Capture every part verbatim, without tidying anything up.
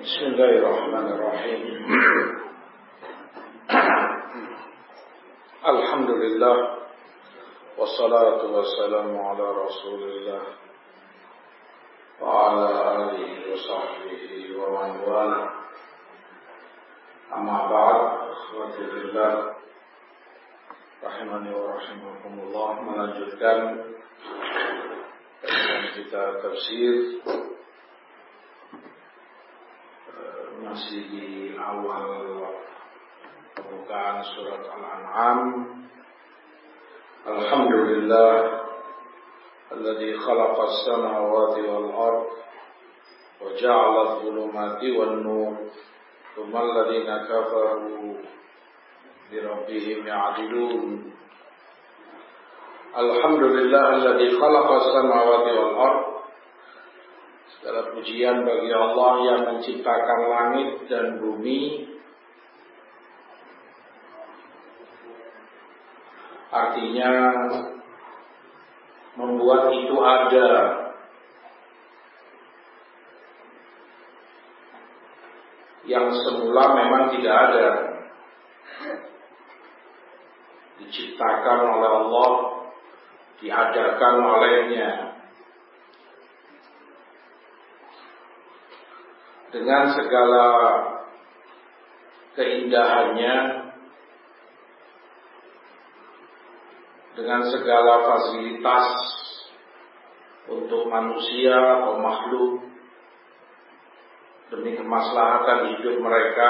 Bismillahirrahmanirrahim. Alhamdulillah, wassalatu wassalamu ala Rasulillah wa ala alihi wa sahbihi wa man wala. Amma ba'd, akhwati fillah, rahimani wa rahimakumullah. Melanjutkan kajian kita tafsir, masih di awal pembukaan surat Al-An'am. Alhamdulillah alladzi khalaqas samawati wal ard wa ja'ala adh-dhulumati wan nur thumma alladhina kafaru bi rabbihim ya'dilun. Alhamdulillah alladzi khalaqas samawati wal ard. Segala pujian bagi Allah yang menciptakan langit dan bumi. Artinya membuat itu ada. Yang semula memang tidak ada. Diciptakan oleh Allah, diadakan olehnya. Dengan segala keindahannya, dengan segala fasilitas untuk manusia atau makhluk demi kemaslahatan hidup mereka.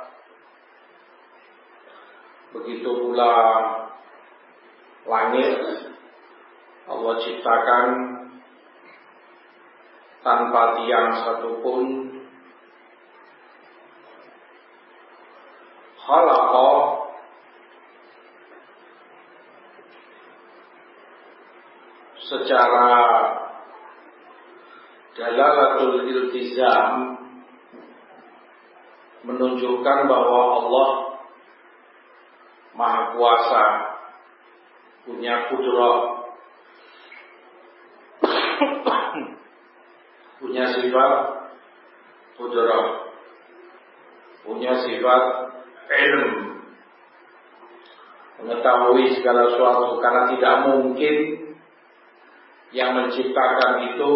Begitu pula langit Allah ciptakan tanpa tiang satupun. Khalaqa secara dalalatul iltizam menunjukkan bahwa Allah Maha Kuasa, punya kudrah, punya sifat kudrah, punya sifat ilm, mengetahui segala sesuatu, karena tidak mungkin yang menciptakan itu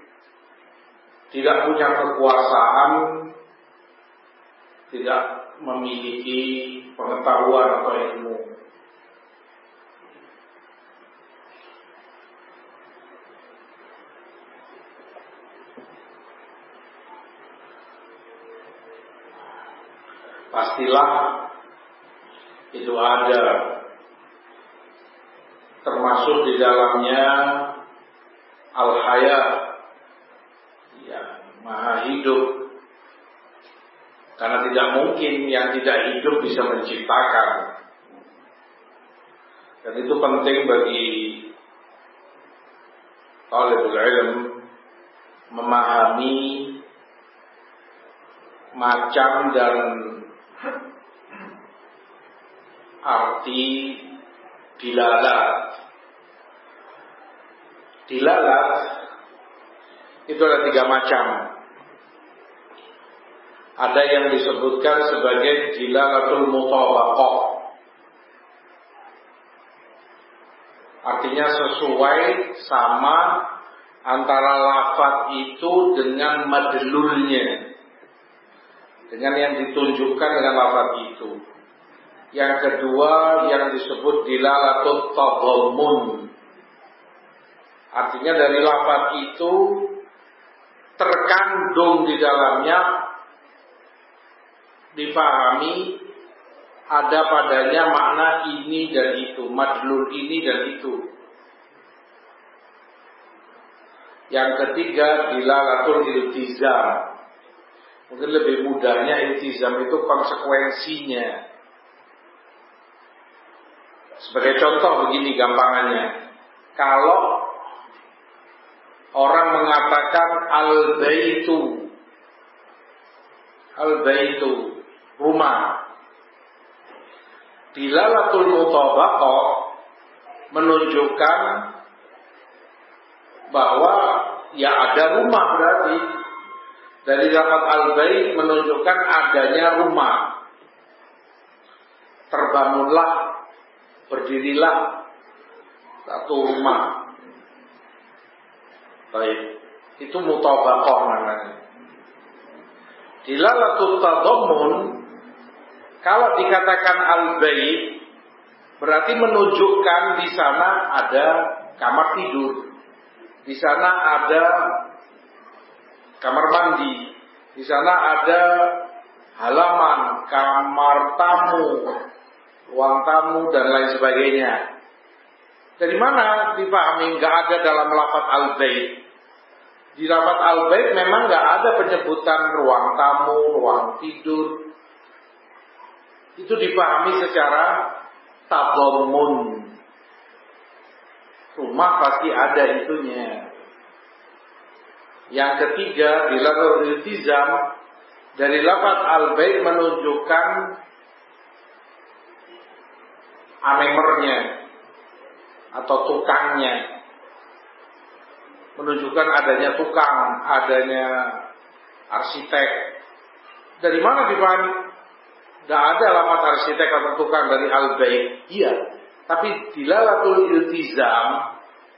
tidak punya kekuasaan, tidak memiliki pengetahuan atau ilmu. Pastilah itu ada, termasuk di dalamnya Al-Haya, ya, Maha hidup. Karena tidak mungkin yang tidak hidup bisa menciptakan. Dan itu penting bagi talibul ilm memahami macam dan arti dilalat. Dilalat itu ada tiga macam. Ada yang disebutkan sebagai dilalatul mutabaqah, artinya sesuai, sama antara lafaz itu dengan madlulnya, dengan yang ditunjukkan dengan lafaz itu. Yang kedua yang disebut dilalatul tadammun, artinya dari lafaz itu terkandung di dalamnya, difahami ada padanya makna ini dan itu, madlul ini dan itu. Yang ketiga dilalatul iltizam. Mungkin lebih mudahnya iltizam itu konsekuensinya. Sebagai contoh begini gampangannya, kalau orang mengatakan al-baitu, al-baitu rumah, dilalatul mutabaqah menunjukkan bahwa ya ada rumah berarti. Dari lafaz al-bait menunjukkan adanya rumah. Terbangunlah, berdirilah satu rumah. Baik, itu mutabaqah namanya. Dilalatul tadammun, kalau dikatakan al-bait berarti menunjukkan di sana ada kamar tidur, di sana ada kamar mandi, di sana ada halaman, kamar tamu, ruang tamu dan lain sebagainya. Dari mana dipahami? Nggak ada dalam lafaz al-bait. Di lafaz al-bait memang nggak ada penyebutan ruang tamu, ruang tidur. Itu dipahami secara tadammun. Rumah pasti ada itunya. Yang ketiga, di lafaz iltizam, dari lafaz al-bait menunjukkan amemernya atau tukangnya, menunjukkan adanya tukang, adanya arsitek. Dari mana dipahami? Tidak ada lafaz arsitek atau tukang dari al-bait. Iya, tapi dilalatul iltizam,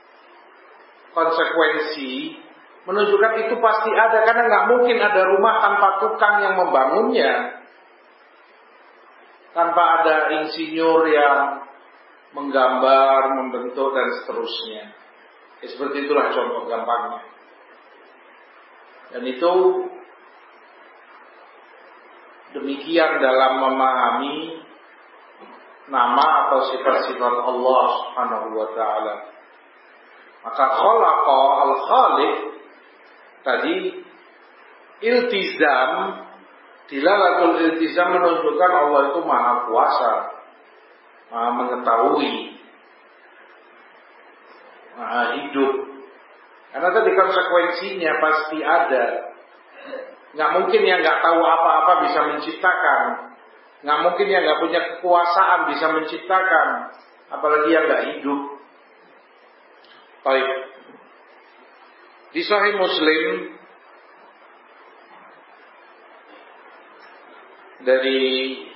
konsekuensi menunjukkan itu pasti ada, karena nggak mungkin ada rumah tanpa tukang yang membangunnya, tanpa ada insinyur yang menggambar, membentuk dan seterusnya. Ya, seperti itulah contoh gampangnya. Dan itu demikian dalam memahami nama atau sifat-sifat Allah Subhanahu wa taala. Maka khalaqa al-khaliq tadi iltizam, dilalatul iltizam menunjukkan Allah itu maha kuasa, maha mengetahui, maha hidup. Karena tadi konsekuensinya pasti ada. Nggak mungkin yang nggak tahu apa-apa bisa menciptakan. Nggak mungkin yang nggak punya kekuasaan bisa menciptakan, apalagi yang nggak hidup. Baik. Di Sahih Muslim dari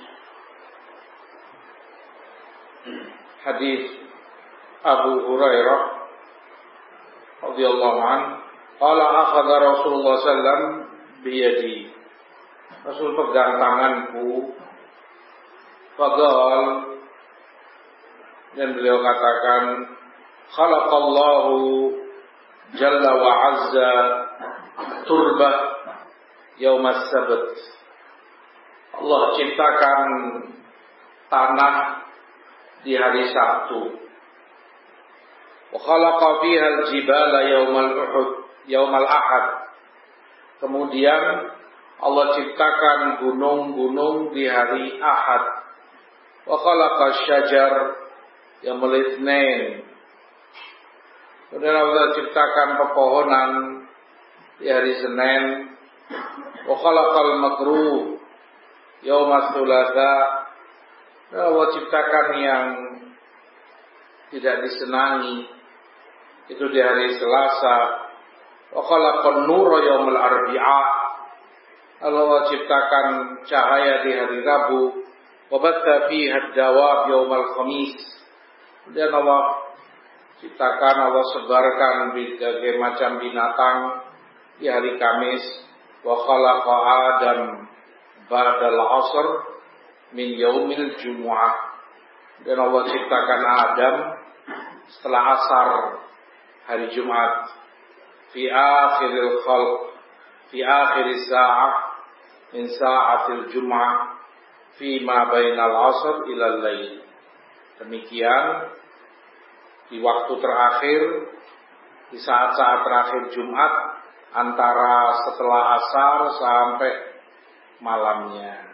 hadis Abu Hurairah radhiyallahu anhu, qala akhadha Rasulullah sallallahu alaihi wasallam biyadi. Rasul pegang tanganku, faqal, dan beliau katakan, khalaqallahu jalla wa azza turbah yaumas sabt. Allah ciptakan tanah di hari Sabtu. Wa khalaqa fiha al-jibala yaumal uhud, yaumal ahad. Kemudian Allah ciptakan gunung-gunung di hari Ahad. Wa khalaqa syajar yaumul itsnain. Kemudian Allah ciptakan pepohonan di hari Senin. Wa khalaqal makruh yaumas thulatsa. Allah ciptakan yang tidak disenangi itu di hari Selasa. Wa khalaqan nura yaumil arbi'a. Allah ciptakan cahaya di hari Rabu. Wa batta fiha ad-dawab yaumal khamis. Kemudian Allah ciptakan, Allah sebarkan berbagai macam binatang di hari Kamis. Wa khalaqa Adam ba'dal 'asr min yaumil jumu'ah. Dan Allah ciptakan Adam setelah asar hari Jumat. Fi akhiril khalq, fi akhiris sa'ah min sa'atil jum'ah, fi ma bainal 'asr ila al-lail. Demikian di waktu terakhir, di saat-saat terakhir Jumat, antara setelah asar sampai malamnya.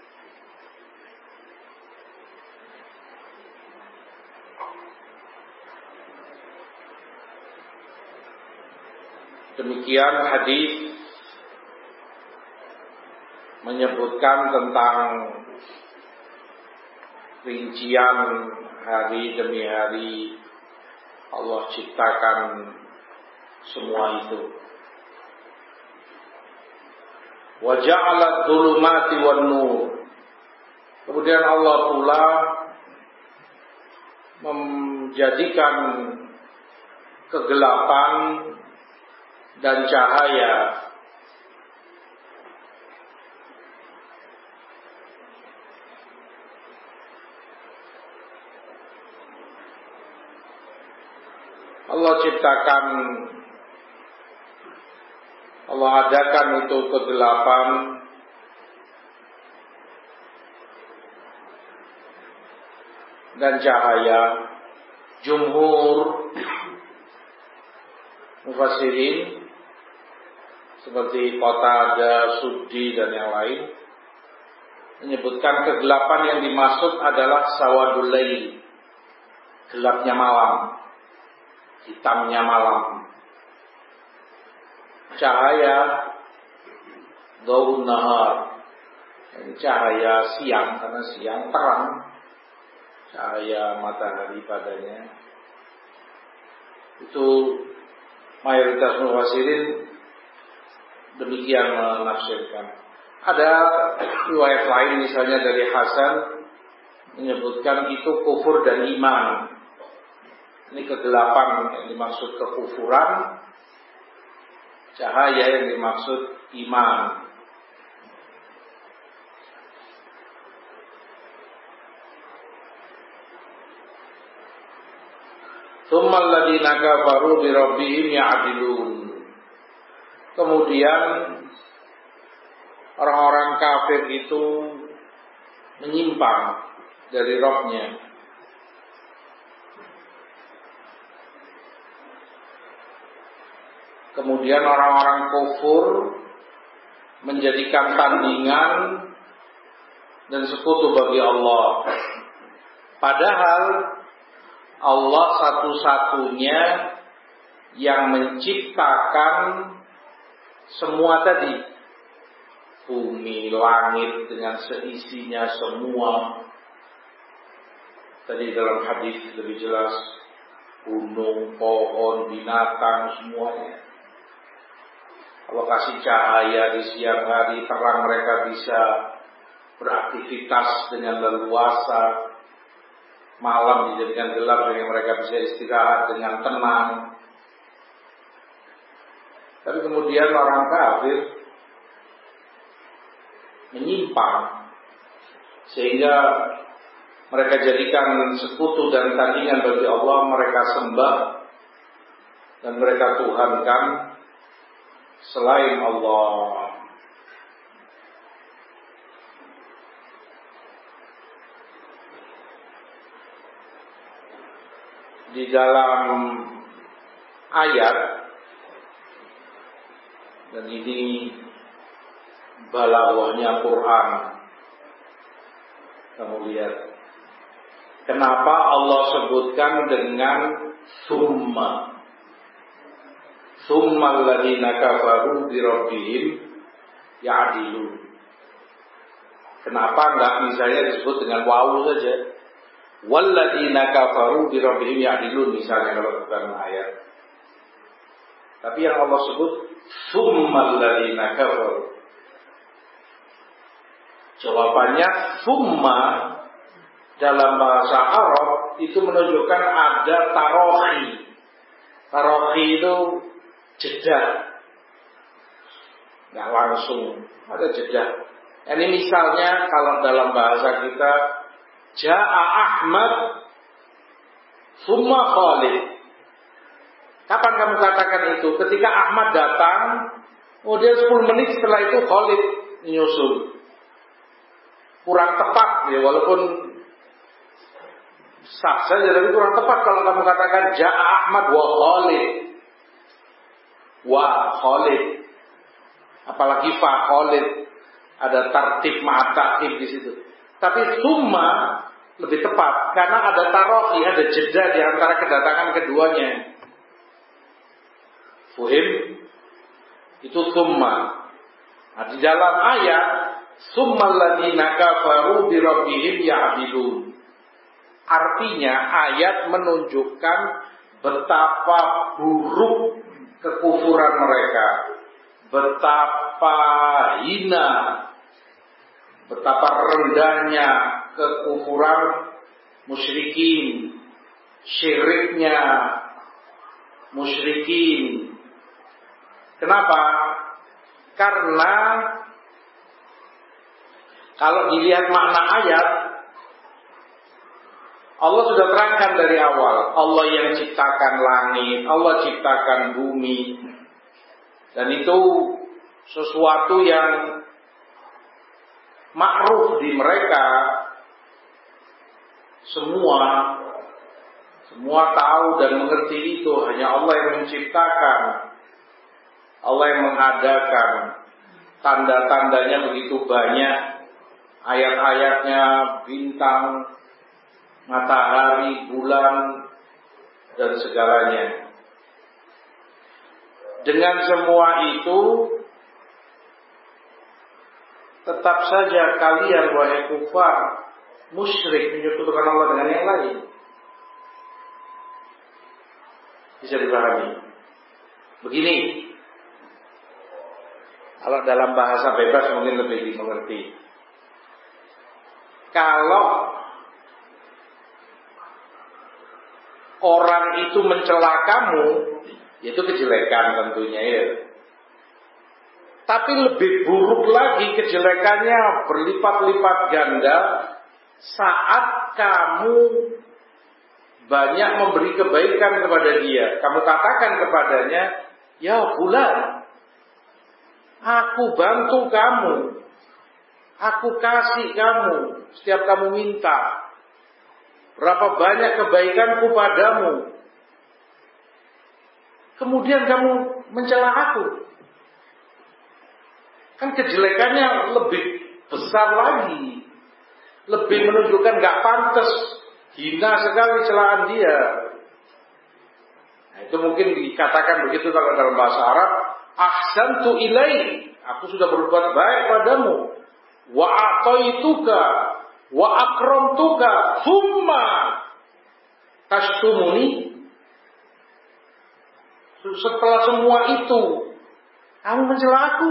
Demikian hadis menyebutkan tentang rincian hari demi hari Allah ciptakan semua itu. Wa ja'ala dzulumati wan nur. Kemudian Allah pula menjadikan kegelapan dan cahaya. Allah ciptakan, Allah adakan itu kegelapan dan cahaya. Jumhur mufassirin seperti Qatadah, Suddi dan yang lain menyebutkan kegelapan yang dimaksud adalah sawadul lail, gelapnya malam, hitamnya malam. Cahaya daun nahar, cahaya siang, karena siang terang, cahaya matahari padanya. Itu mayoritas mufassirin demikian menafsirkan. Ada riwayat lain misalnya dari Hasan menyebutkan itu kufur dan iman. Ini kegelapan yang dimaksud kekufuran, cahaya yang dimaksud iman. Tsummal ladzina kafaru bi rabbihim ya'dilun. Kemudian orang-orang kafir itu menyimpang dari Rabb-nya. Kemudian orang-orang kufur menjadikan tandingan dan sekutu bagi Allah. Padahal Allah satu-satunya yang menciptakan semua tadi. Bumi, langit dengan seisinya semua. Tadi dalam hadis lebih jelas. Gunung, pohon, binatang, semuanya. Allah kasih cahaya di siang hari, terang mereka bisa beraktivitas dengan leluasa. Malam dijadikan gelap sehingga mereka bisa istirahat dengan tenang. Tapi kemudian orang kafir menyimpang sehingga mereka jadikan sekutu dan tandingan bagi Allah, mereka sembah dan mereka tuhankan selain Allah. Di dalam ayat, dan ini balaghahnya Quran, kamu lihat kenapa Allah sebutkan dengan summa summa alladzina kafaru bi rabbihim ya'dilun. Kenapa enggak misalnya disebut dengan wawu saja? Walladzina kafaru bi rabbihim ya'dilun misalnya kalau bukan ayat. Tapi yang Allah sebut summal ladzina kafaru. Jawabannya summa dalam bahasa Arab itu menunjukkan ada tarohi. Tarohi itu jeda. Enggak langsung, ada jeda. Ini misalnya kalau dalam bahasa kita Ja'a Ahmad summa Khalid. Kapan kamu katakan itu? Ketika Ahmad datang, kemudian sepuluh menit setelah itu Khalid menyusul. Kurang tepat ya, walaupun sah saja, tapi kurang tepat kalau kamu katakan Ja'a Ahmad wa Khalid. Wa Khalid. Apalagi fa Khalid. Ada tartib ma'at-ta'tib di situ. Tapi summa lebih tepat karena ada tarohi, ada jeda di antara kedatangan keduanya. Fuhim? Itu summa. Nah, di dalam ayat summal ladzina kafaru bi rabbihim ya'dilun. Artinya ayat menunjukkan betapa buruk kekufuran mereka, betapa betapa hina, betapa rendahnya kekufuran musyrikin, syiriknya musyrikin. Kenapa? Karena kalau dilihat makna ayat, Allah sudah terangkan dari awal. Allah yang ciptakan langit, Allah ciptakan bumi. Dan itu sesuatu yang makruf di mereka. Semua Semua tahu dan mengerti itu. Hanya Allah yang menciptakan, Allah yang mengadakan. Tanda-tandanya begitu banyak, ayat-ayatnya, bintang, matahari, bulan, dan segalanya. Dengan semua itu, tetap saja kalian wahai kufar musyrik menyekutukan Allah dengan yang lain. Bisa dipahami? Begini, kalau dalam bahasa bebas mungkin lebih dimengerti. Kalau orang itu mencela kamu, itu kejelekan tentunya ya. Tapi lebih buruk lagi kejelekannya berlipat-lipat ganda saat kamu banyak memberi kebaikan kepada dia. Kamu katakan kepadanya, ya fulan, aku bantu kamu, aku kasih kamu setiap kamu minta. Berapa banyak kebaikanku padamu. Kemudian kamu mencela aku. Kan kejelekannya lebih besar lagi. Lebih menunjukkan gak pantas. Hina sekali celaan dia. Nah, itu mungkin dikatakan begitu kalau dalam bahasa Arab. Ahsantu ilaih. Aku sudah berbuat baik padamu. Wa a'taituka. Wa akramtuka. Thumma tashtumuni. Setelah semua itu, kamu mencela aku.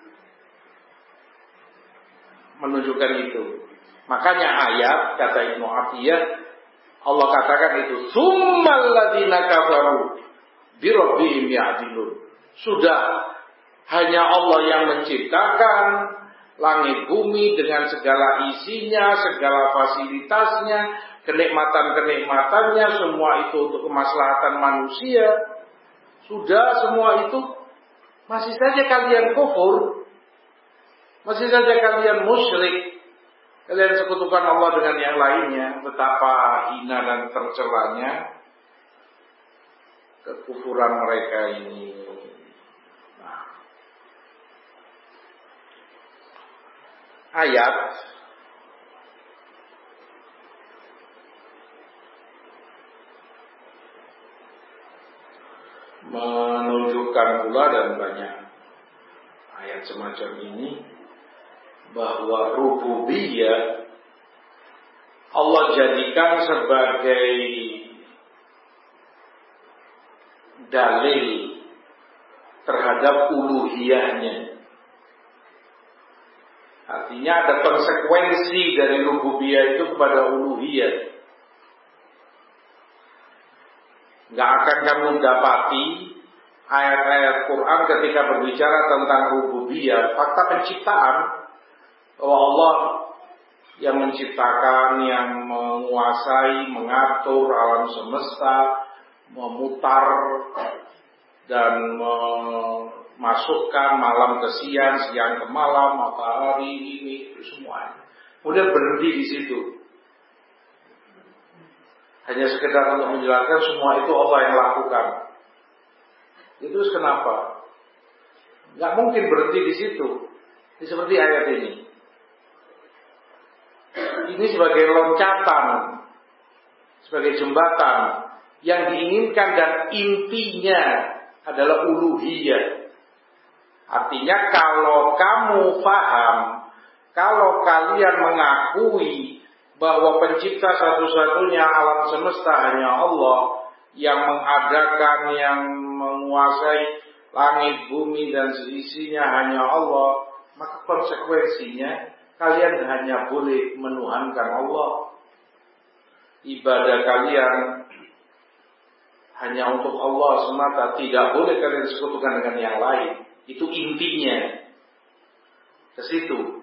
Menunjukkan itu. Makanya ayat, kata Ibnu Athiyah, Allah katakan itu, Tsummal ladzina kafaru bi rabbihim ya'dilun. Sudah hanya Allah yang menciptakan langit bumi dengan segala isinya, segala fasilitasnya, kenikmatan-kenikmatannya, semua itu untuk kemaslahatan manusia. Sudah semua itu, masih saja kalian kufur, masih saja kalian musyrik, kalian sekutukan Allah dengan yang lainnya. Betapa hina dan tercelanya kekufuran mereka ini. Nah, ayat menunjukkan pula, dan banyak ayat semacam ini, bahwa rububiyah Allah jadikan sebagai dalil terhadap uluhiyahnya. Artinya ada konsekuensi dari rububiyah itu kepada uluhiyah. Gak akan kamu dapati ayat-ayat Quran ketika berbicara tentang rububiyah, fakta penciptaan, bahwa Allah yang menciptakan, yang menguasai, mengatur alam semesta, memutar dan memasukkan malam ke siang, siang ke malam, matahari ini, itu semuanya. Kemudian berhenti di situ. Hanya sekedar untuk menjelaskan semua itu Allah yang lakukan. Itu terus kenapa? Gak mungkin berhenti di situ. Ini seperti ayat ini. Ini sebagai loncatan, sebagai jembatan yang diinginkan, dan intinya adalah uluhiyah. Artinya kalau kamu paham, kalau kalian mengakui bahwa pencipta satu-satunya alam semesta hanya Allah, yang mengadakan, yang menguasai langit, bumi dan seisinya hanya Allah, maka konsekuensinya kalian hanya boleh menuhankan Allah. Ibadah kalian hanya untuk Allah semata, tidak boleh kalian sekutukan dengan yang lain. Itu intinya. Ke situ.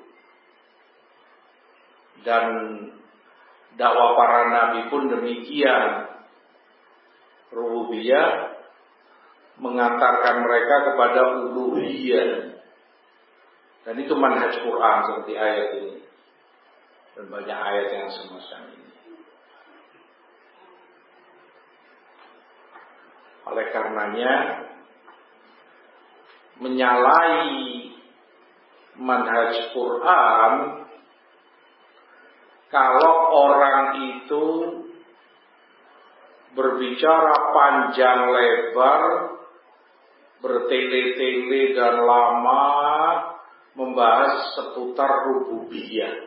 Dan dakwah para nabi pun demikian. Rububiyah mengantarkan mereka kepada uluhiyah. Dan itu manhaj Quran seperti ayat ini. Dan banyak ayat yang semacam ini. Oleh karenanya, menyalahi manhaj Quran kalau orang itu berbicara panjang lebar, bertele-tele dan lama membahas seputar rububiyah.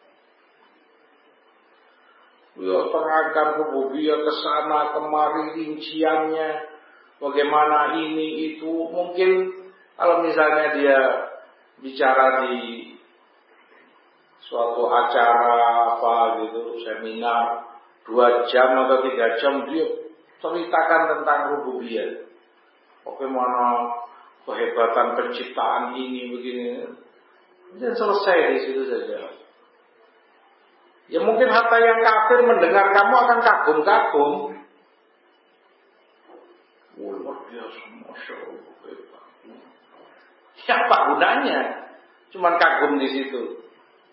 Ya, terangkan rububiyah ke sana kemari rinciannya, bagaimana ini itu. Mungkin kalau misalnya dia bicara di suatu acara apa gitu, seminar dua jam atau tiga jam, dia ceritakan tentang rububiyah. Bagaimana kehebatan penciptaan ini begini, dan selesai di situ saja. Ya mungkin hatta yang kafir mendengar kamu akan kagum-kagum. Oh, luar biasa, masya Allah, hebat. Ya apa gunanya? Cuman kagum di situ.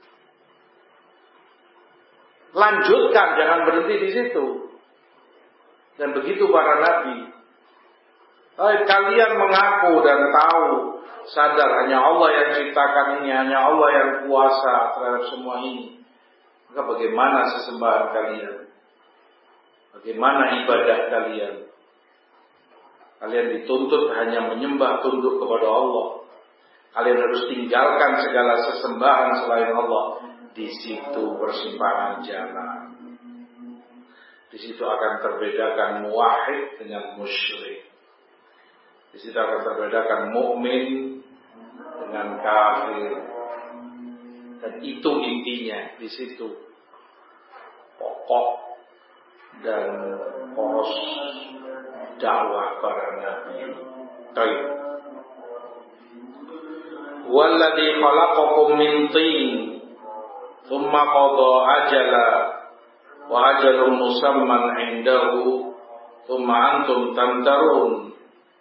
Lanjutkan, jangan berhenti di situ. Dan begitu para nabi. Hai, kalian mengaku dan tahu, sadar hanya Allah yang ciptakan ini, hanya Allah yang kuasa terhadap semua ini. Maka bagaimana sesembahan kalian? Bagaimana ibadah kalian? Kalian dituntut hanya menyembah tunduk kepada Allah. Kalian harus tinggalkan segala sesembahan selain Allah. Di situ persimpangan jalan. Di situ akan terbedakan muwahhid dengan musyrik. Di situ akan terbedakan mukmin dengan kafir. Dan itu intinya di situ pokok dan poros dakwah para nabi. Baik. Walladzi khalaqakum min tin, thumma qada ajala wa ajalun musamman 'indahu, thumma antum tamtarun.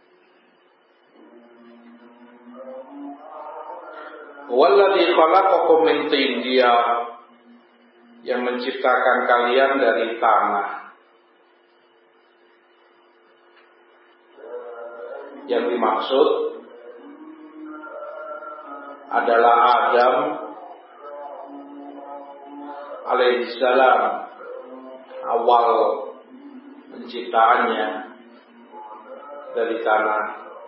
Walladzi khalaqakum min tin, dia yang menciptakan kalian dari tanah. Yang dimaksud adalah Adam alaihissalam, awal penciptaannya dari tanah.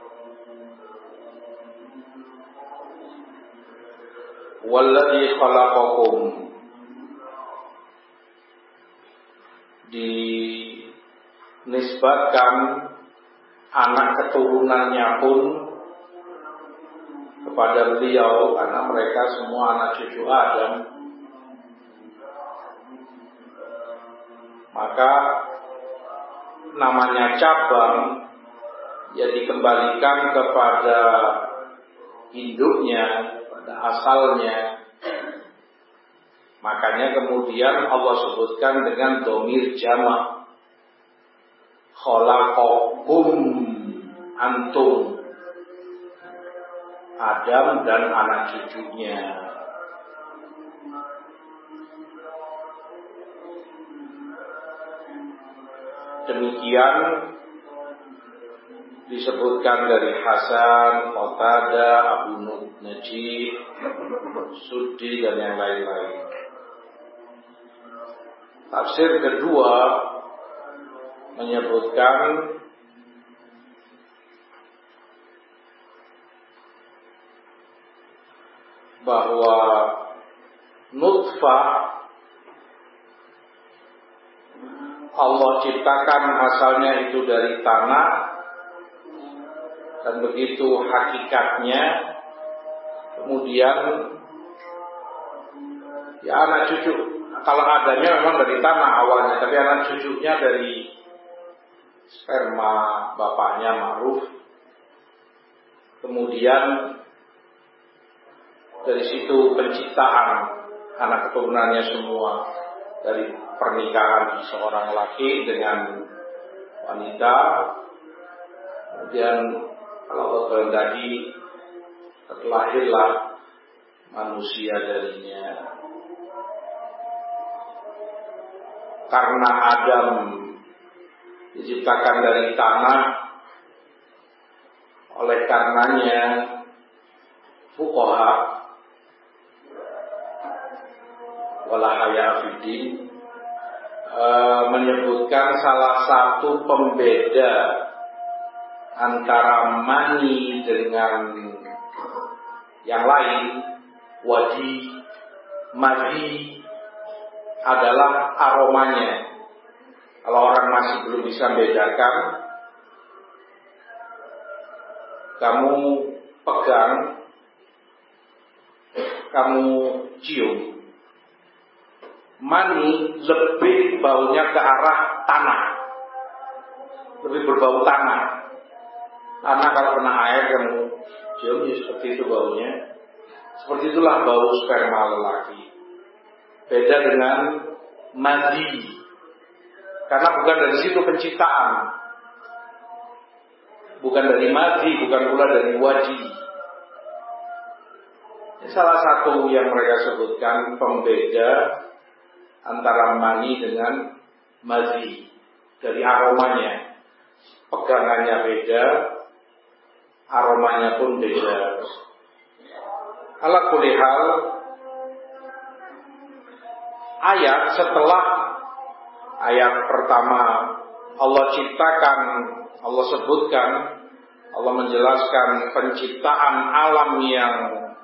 Walladzi khalaqakum, dinisbatkan anak keturunannya pun kepada beliau, karena mereka semua anak cucu Adam. Maka namanya cabang ya dikembalikan kepada induknya, pada asalnya. Makanya kemudian Allah sebutkan dengan dhamir jamak, khalaqakum antum, Adam dan anak cucunya. Demikian disebutkan dari Hasan, Qatadah, Abu Najih, Suddi dan yang lain-lain. Tafsir kedua menyebutkan bahwa nutfah Allah ciptakan asalnya itu dari tanah, dan begitu hakikatnya. Kemudian ya anak cucu, kalau adanya memang dari tanah awalnya, tapi anak cucunya dari sperma bapaknya ma'ruf. Kemudian dari situ penciptaan anak keturunannya semua dari pernikahan seorang laki dengan wanita. Kemudian kalau Allah kehendaki terlahirlah manusia darinya. Karena Adam diciptakan dari tanah, oleh karenanya fuqaha wala haya fiddin e, menyebutkan salah satu pembeda antara mani dengan yang lain, wadi, madi, adalah aromanya. Kalau orang masih belum bisa membedakan, kamu pegang, kamu cium, mani lebih baunya ke arah tanah, lebih berbau tanah. Tanah kalau kena air kamu cium, ya seperti itu baunya. Seperti itulah bau sperma lelaki. Beda dengan madi, karena bukan dari situ penciptaan, bukan dari madi, bukan pula dari wadi. Salah satu yang mereka sebutkan pembeda antara mani dengan madi, dari aromanya, pegangannya beda, aromanya pun beda. Ala kulli hal, ayat setelah ayat pertama Allah ciptakan, Allah sebutkan, Allah menjelaskan penciptaan alam yang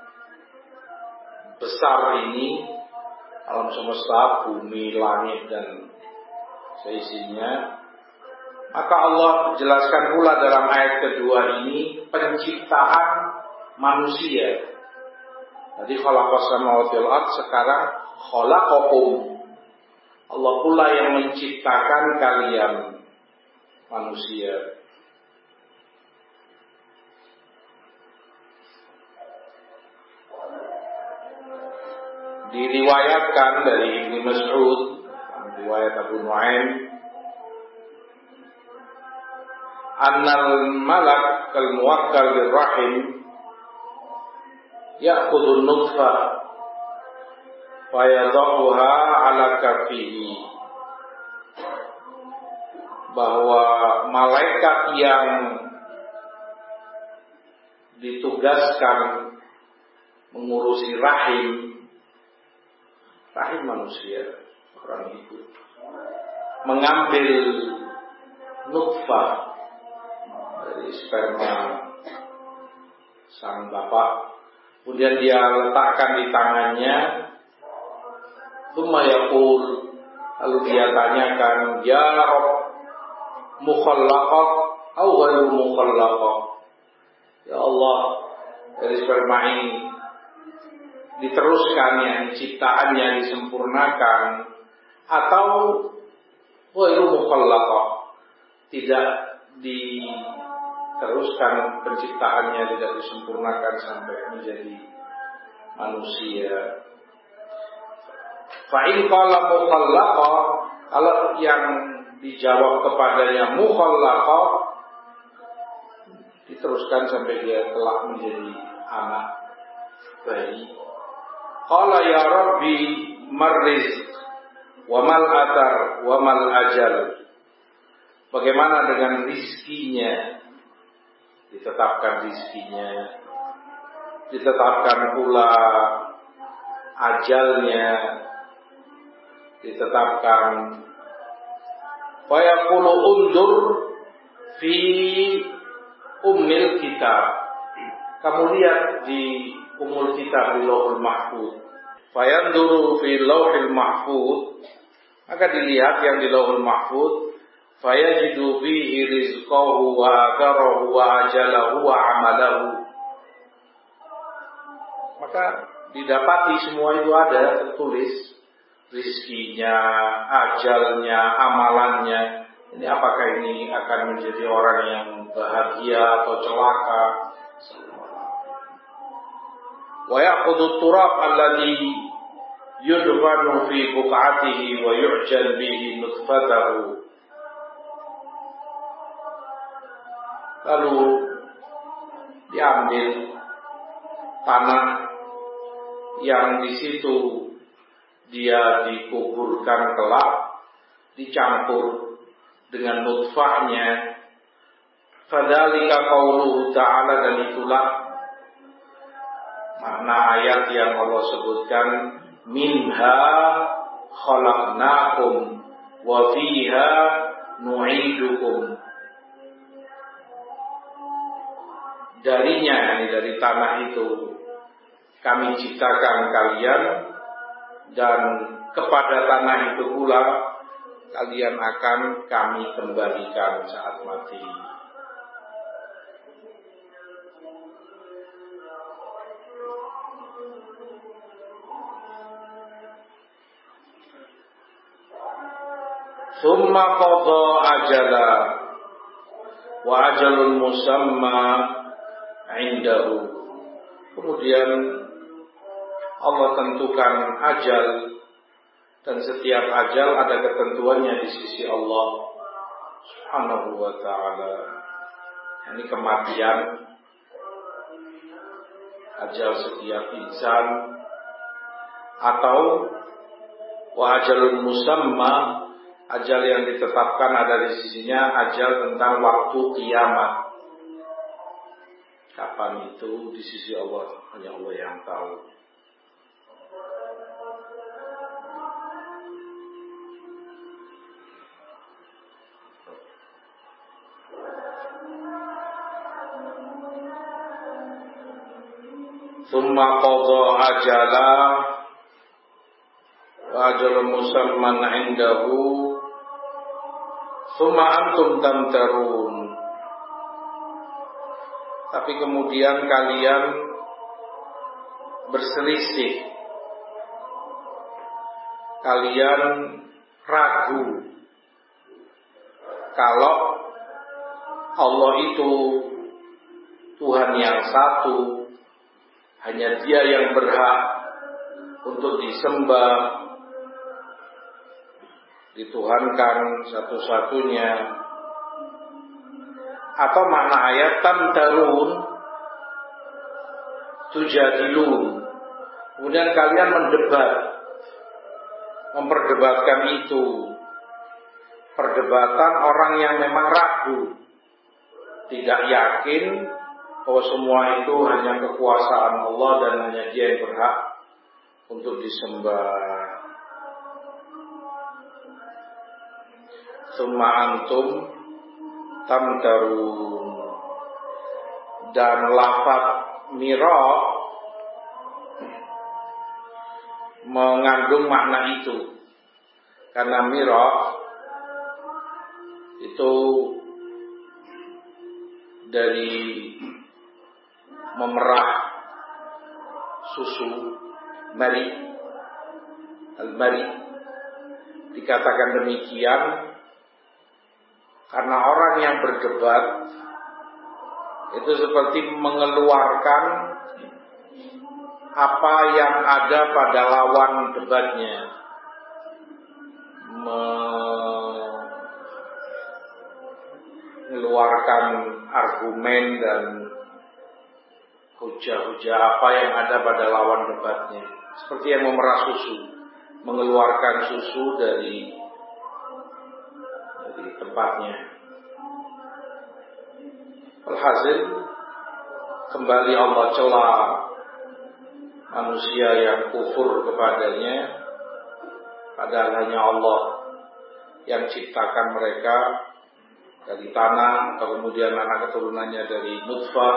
besar ini, alam semesta, bumi, langit dan seisinya. Maka Allah jelaskan pula dalam ayat kedua ini penciptaan manusia. Jadi khalaqas samawati wal ardh, sekarang khalaqakum. Allah pula yang menciptakan kalian manusia. Diriwayatkan dari Ibnu Mas'ud, riwayat Abu Nuaim, annal malak kal muwakkal birrahim ya'khudhu an-nutfa fayadhahuha ala kafihi, bahwa malaikat yang ditugaskan mengurusi rahim, rahim manusia, orang ibu, mengambil nutfah dari sperma sang bapak, kemudian dia letakkan di tangannya, tsumma yaqul, lalu dia tanyakan, ya Rabb, mukhallaqah atau ghairu mukhallaqah? Ya Allah, dari sperma ini diteruskan, yang ciptaannya disempurnakan, atau ghairu mukhallaqah, tidak diteruskan penciptaannya, tidak disempurnakan sampai menjadi manusia. Fa in qala mukhallaqah, kalau yang dijawab kepadanya mukhallaqah, diteruskan sampai dia kelak menjadi anak bayi. Qala ya Rabbi marrizq wa mal athar wa mal ajal. Bagaimana dengan rizkinya? Ditetapkan rizkinya, ditetapkan pula ajalnya, ditetapkan. Wa yaqulu undur fi ummil kitab. Kamu lihat di umul kitab, di lauhul mahfuz. Fa yanduru fi lauhil mahfuz. Maka dilihat yang di lauhul mahfuz. fayajidu fihi rizqahu wa atharahu wa ajalahu wa amalahu. Maka didapati semua itu ada tertulis, rizkinya, ajalnya, amalannya. Ini apakah ini akan menjadi orang yang bahagia atau celaka? Wa yaqudu turab alladhi yudfanu fi buq'atihi wa yu'jal bihi nutfatahu. Lalu diambil tanah yang di situ dia dikuburkan kelak, dicampur dengan nutfahnya. Fadzalika qauluhu ta'ala, dan itulah makna ayat yang Allah sebutkan, minha khalaqnakum wa fiha nu'idukum. Darinya, yani dari tanah itu kami ciptakan kalian, dan kepada tanah itu pula kalian akan kami kembalikan saat mati. Summa qadha ajala wa ajalun musamma indahu. Kemudian Allah tentukan ajal, dan setiap ajal ada ketentuannya di sisi Allah Subhanahu wa ta'ala. Ini kematian, ajal setiap insan, atau wa ajalun musamma, ajal yang ditetapkan ada di sisinya, ajal tentang waktu kiamat. Kapan itu di sisi Allah, hanya Allah yang tahu. Summa qadha ajala wa ajalun musamman indahu summa antum tamtarun. Tapi kemudian kalian berselisih, kalian ragu kalau Allah itu Tuhan yang satu, hanya Dia yang berhak untuk disembah, dituhankan satu-satunya. Atau makna ayat tamtarun, tujadilun. Kemudian kalian mendebat, memperdebatkan itu. Perdebatan orang yang memang ragu, tidak yakin bahwa semua itu hanya kekuasaan Allah dan hanya Dia yang berhak untuk disembah. Summa antum tamtarun. Dan lafaz mira mengandung makna itu, karena mira itu dari memerah susu mari, al-mari. Dikatakan demikian karena orang yang berdebat itu seperti mengeluarkan apa yang ada pada lawan debatnya, mengeluarkan argumen dan hujah-hujah apa yang ada pada lawan debatnya, seperti yang memerah susu, mengeluarkan susu dari dari tempatnya. Alhasil kembali Allah cela manusia yang kufur kepadanya, padahal hanya Allah yang ciptakan mereka dari tanah, atau kemudian anak keturunannya dari nutfah.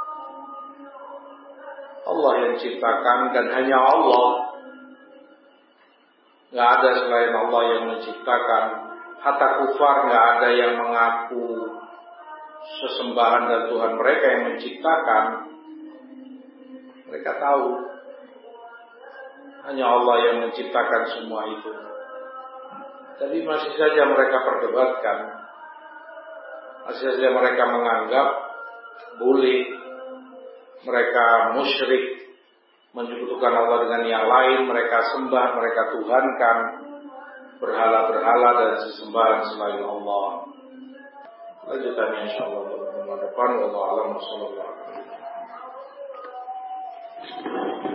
Allah yang ciptakan, dan hanya Allah, gak ada selain Allah yang menciptakan hatta kufar nggak ada yang mengaku sesembahan dan Tuhan mereka yang menciptakan. Mereka tahu hanya Allah yang menciptakan semua itu. Tapi masih saja mereka perdebatkan, masih saja mereka menganggap boleh mereka musyrik, menyekutukan Allah dengan yang lain, mereka sembah, mereka tuhankan berhala-berhala dan sesembahan selain Allah. Lanjutannya insyaallah pada pertemuan depan. Wallahu a'lam bishawab.